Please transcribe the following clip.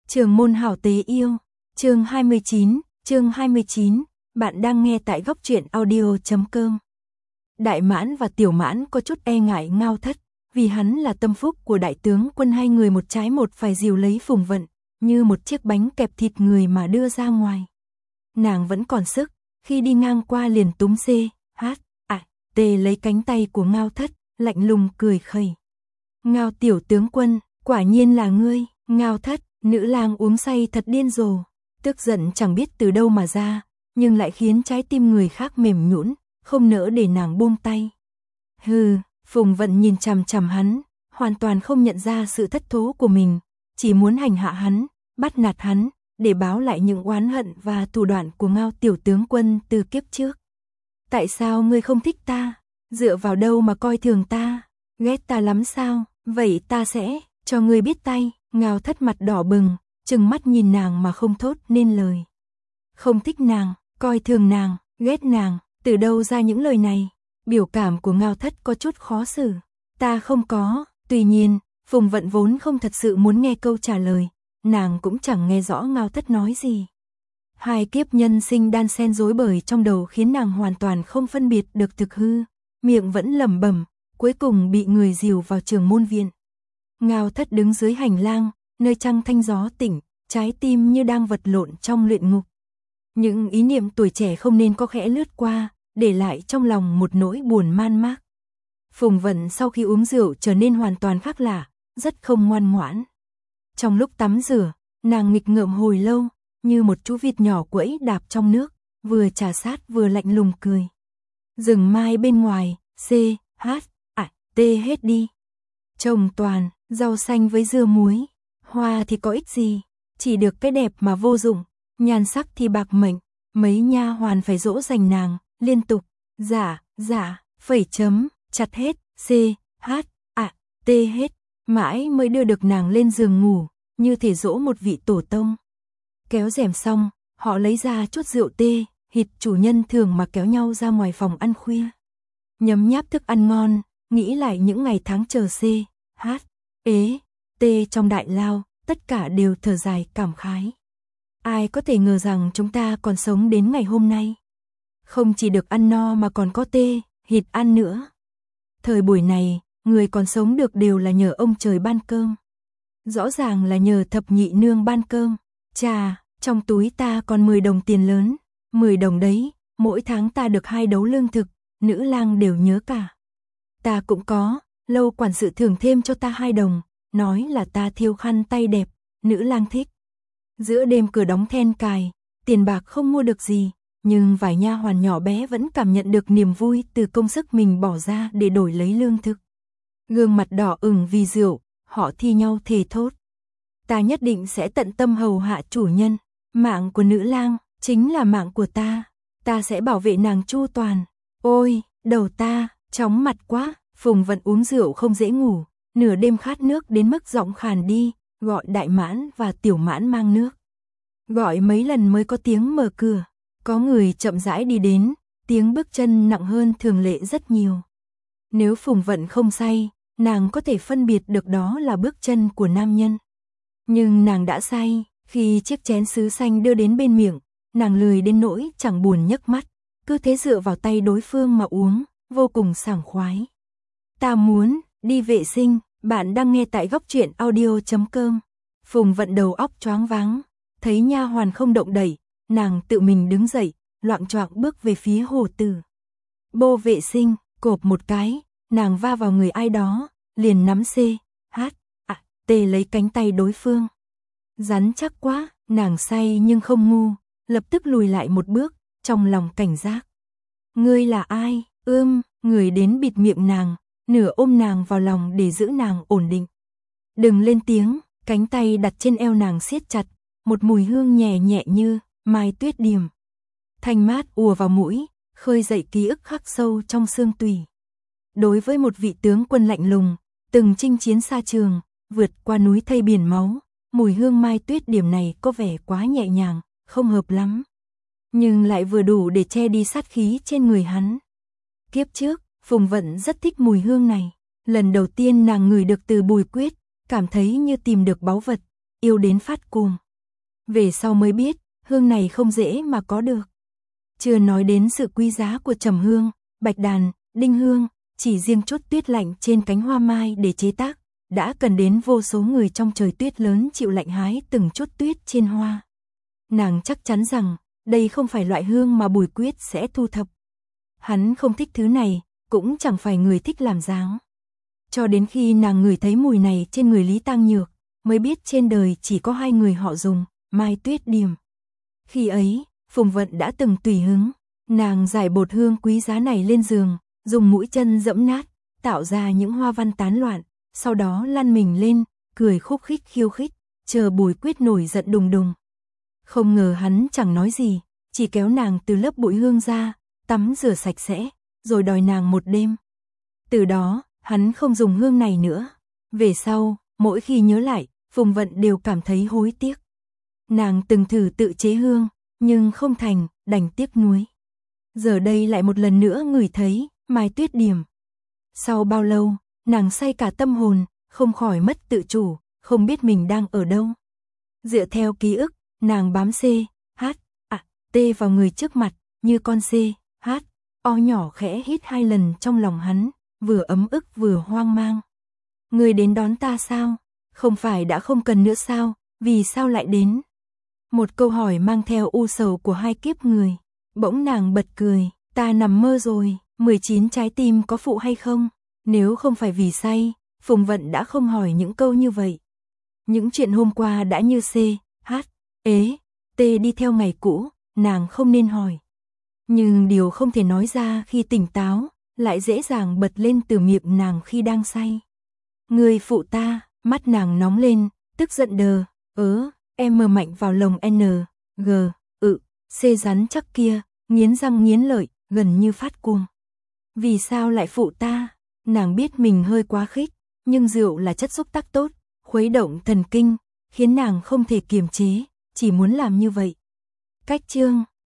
Trường môn hảo tế yêu, chương 29, bạn đang nghe tại góc truyện audio.com. Đại Mãn và Tiểu Mãn có chút e ngại Ngao Thất, vì hắn là tâm phúc của đại tướng quân, hai người một trái một phải dìu lấy Phùng Vận, như một chiếc bánh kẹp thịt người mà đưa ra ngoài. Nàng vẫn còn sức, khi đi ngang qua liền túm tê lấy cánh tay của Ngao Thất, lạnh lùng cười khẩy. Ngao tiểu tướng quân, quả nhiên là ngươi. Ngao Thất, nữ lang uống say thật điên rồ, tức giận chẳng biết từ đâu mà ra, nhưng lại khiến trái tim người khác mềm nhũn, không nỡ để nàng buông tay. Hừ, Phùng Vận nhìn chằm chằm hắn, hoàn toàn không nhận ra sự thất thố của mình, chỉ muốn hành hạ hắn, bắt nạt hắn, để báo lại những oán hận và thủ đoạn của Ngao tiểu tướng quân từ kiếp trước. Tại sao ngươi không thích ta? Dựa vào đâu mà coi thường ta? Ghét ta lắm sao? Vậy ta sẽ cho ngươi biết tay. Ngao Thất mặt đỏ bừng, trừng mắt nhìn nàng mà không thốt nên lời. Không thích nàng, coi thường nàng, ghét nàng, từ đâu ra những lời này? Biểu cảm của Ngao Thất có chút khó xử. Ta không có. Tuy nhiên, Phùng Vận vốn không thật sự muốn nghe câu trả lời, nàng cũng chẳng nghe rõ Ngao Thất nói gì. Hai kiếp nhân sinh đan xen rối bời trong đầu khiến nàng hoàn toàn không phân biệt được thực hư, miệng vẫn lẩm bẩm, cuối cùng bị người dìu vào Trường môn viện. Ngao Thất đứng dưới hành lang, nơi trăng thanh gió tỉnh, trái tim như đang vật lộn trong luyện ngục. Những ý niệm tuổi trẻ không nên có khẽ lướt qua, để lại trong lòng một nỗi buồn man mác. Phùng Vận sau khi uống rượu trở nên hoàn toàn khác lạ, rất không ngoan ngoãn. Trong lúc tắm rửa, nàng nghịch ngợm hồi lâu, như một chú vịt nhỏ quẫy đạp trong nước, vừa trà sát vừa lạnh lùng cười. Rừng mai bên ngoài, hết đi. Trồng toàn, rau xanh với dưa muối, hoa thì có ích gì, chỉ được cái đẹp mà vô dụng, nhan sắc thì bạc mệnh, mấy nha hoàn phải dỗ dành nàng, liên tục, phẩy chấm, chặt hết, hết, mãi mới đưa được nàng lên giường ngủ, như thể dỗ một vị tổ tông. Kéo rèm xong, họ lấy ra chút rượu tê, hệt chủ nhân thường mà kéo nhau ra ngoài phòng ăn khuya. Nhấm nháp thức ăn ngon, nghĩ lại những ngày tháng chờ trong đại lao, tất cả đều thở dài cảm khái. Ai có thể ngờ rằng chúng ta còn sống đến ngày hôm nay. Không chỉ được ăn no mà còn có hệt ăn nữa. Thời buổi này, người còn sống được đều là nhờ ông trời ban cơm. Rõ ràng là nhờ thập nhị nương ban cơm. Chà, trong túi ta còn 10 đồng tiền lớn, 10 đồng đấy, mỗi tháng ta được 2 đấu lương thực, nữ lang đều nhớ cả. Ta cũng có, lâu quản sự thưởng thêm cho ta 2 đồng, nói là ta thêu khăn tay đẹp, nữ lang thích. Giữa đêm cửa đóng then cài, tiền bạc không mua được gì, nhưng vài nha hoàn nhỏ bé vẫn cảm nhận được niềm vui từ công sức mình bỏ ra để đổi lấy lương thực. Gương mặt đỏ ửng vì rượu, họ thi nhau thề thốt. Ta nhất định sẽ tận tâm hầu hạ chủ nhân, mạng của nữ lang chính là mạng của ta sẽ bảo vệ nàng chu toàn. Ôi, đầu ta, chóng mặt quá. Phùng Vận uống rượu không dễ ngủ, nửa đêm khát nước đến mức giọng khàn đi, gọi Đại Mãn và Tiểu Mãn mang nước. Gọi mấy lần mới có tiếng mở cửa, có người chậm rãi đi đến, tiếng bước chân nặng hơn thường lệ rất nhiều. Nếu Phùng Vận không say, nàng có thể phân biệt được đó là bước chân của nam nhân. Nhưng nàng đã say, khi chiếc chén sứ xanh đưa đến bên miệng, nàng lười đến nỗi chẳng buồn nhấc mắt, cứ thế dựa vào tay đối phương mà uống, vô cùng sảng khoái. Ta muốn đi vệ sinh, bạn đang nghe tại góc truyện audio.com. Phùng Vận đầu óc choáng váng, thấy nha hoàn không động đậy, nàng tự mình đứng dậy, loạng choạng bước về phía hồ tử. Bô vệ sinh, cộp một cái, nàng va vào người ai đó, liền nắm lấy cánh tay đối phương. Rắn chắc quá, nàng say nhưng không ngu, lập tức lùi lại một bước, trong lòng cảnh giác. Ngươi là ai? Người đến bịt miệng nàng, nửa ôm nàng vào lòng để giữ nàng ổn định. Đừng lên tiếng, cánh tay đặt trên eo nàng siết chặt, một mùi hương nhẹ nhẹ như mai tuyết điềm. Thanh mát ùa vào mũi, khơi dậy ký ức khắc sâu trong xương tủy. Đối với một vị tướng quân lạnh lùng, từng chinh chiến xa trường, vượt qua núi thây biển máu, mùi hương mai tuyết điểm này có vẻ quá nhẹ nhàng, không hợp lắm. Nhưng lại vừa đủ để che đi sát khí trên người hắn. Kiếp trước, Phùng Vận rất thích mùi hương này. Lần đầu tiên nàng ngửi được từ Bùi Quyết, cảm thấy như tìm được báu vật. yêu đến phát cuồng. Về sau mới biết, hương này không dễ mà có được. Chưa nói đến sự quý giá của trầm hương, bạch đàn, đinh hương, chỉ riêng chốt tuyết lạnh trên cánh hoa mai để chế tác, đã cần đến vô số người trong trời tuyết lớn chịu lạnh hái từng chốt tuyết trên hoa. Nàng chắc chắn rằng, đây không phải loại hương mà Bùi Quyết sẽ thu thập. Hắn không thích thứ này, cũng chẳng phải người thích làm dáng. Cho đến khi nàng ngửi thấy mùi này trên người Lý Tang Nhược, mới biết trên đời chỉ có hai người họ dùng, Mai Tuyết Điềm. Khi ấy, Phùng Vận đã từng tùy hứng, nàng giải bột hương quý giá này lên giường, dùng mũi chân dẫm nát, tạo ra những hoa văn tán loạn, sau đó lăn mình lên, cười khúc khích khiêu khích, chờ Bùi Quyết nổi giận đùng đùng. Không ngờ hắn chẳng nói gì, chỉ kéo nàng từ lớp bụi hương ra, tắm rửa sạch sẽ, rồi đòi nàng một đêm. Từ đó, hắn không dùng hương này nữa. Về sau, mỗi khi nhớ lại, Phùng Vận đều cảm thấy hối tiếc. Nàng từng thử tự chế hương, nhưng không thành, đành tiếc nuối. Giờ đây lại một lần nữa ngửi thấy Mai Tuyết Điềm. Sau bao lâu, nàng say cả tâm hồn, không khỏi mất tự chủ, không biết mình đang ở đâu. Dựa theo ký ức, nàng bám C, H, A, T vào người trước mặt, như con C, H, O nhỏ khẽ hít 2 lần trong lòng hắn, vừa ấm ức vừa hoang mang. Người đến đón ta sao? Không phải đã không cần nữa sao? Vì sao lại đến? Một câu hỏi mang theo u sầu của hai kiếp người. Bỗng nàng bật cười, ta nằm mơ rồi, 19 trái tim có phụ hay không? Nếu không phải vì say, Phùng Vận đã không hỏi những câu như vậy. Những chuyện hôm qua đã như C, H, ế, T đi theo ngày cũ, nàng không nên hỏi. Nhưng điều không thể nói ra khi tỉnh táo, lại dễ dàng bật lên từ miệng nàng khi đang say. Người phụ ta, mắt nàng nóng lên, tức giận đờ, em mờ mạnh vào lồng N, G, C rắn chắc kia, nghiến răng nghiến lợi, gần như phát cuồng. Vì sao lại phụ ta? Nàng biết mình hơi quá khích, nhưng rượu là chất xúc tác tốt, khuấy động thần kinh, khiến nàng không thể kiềm chế, chỉ muốn làm như vậy. Cách chương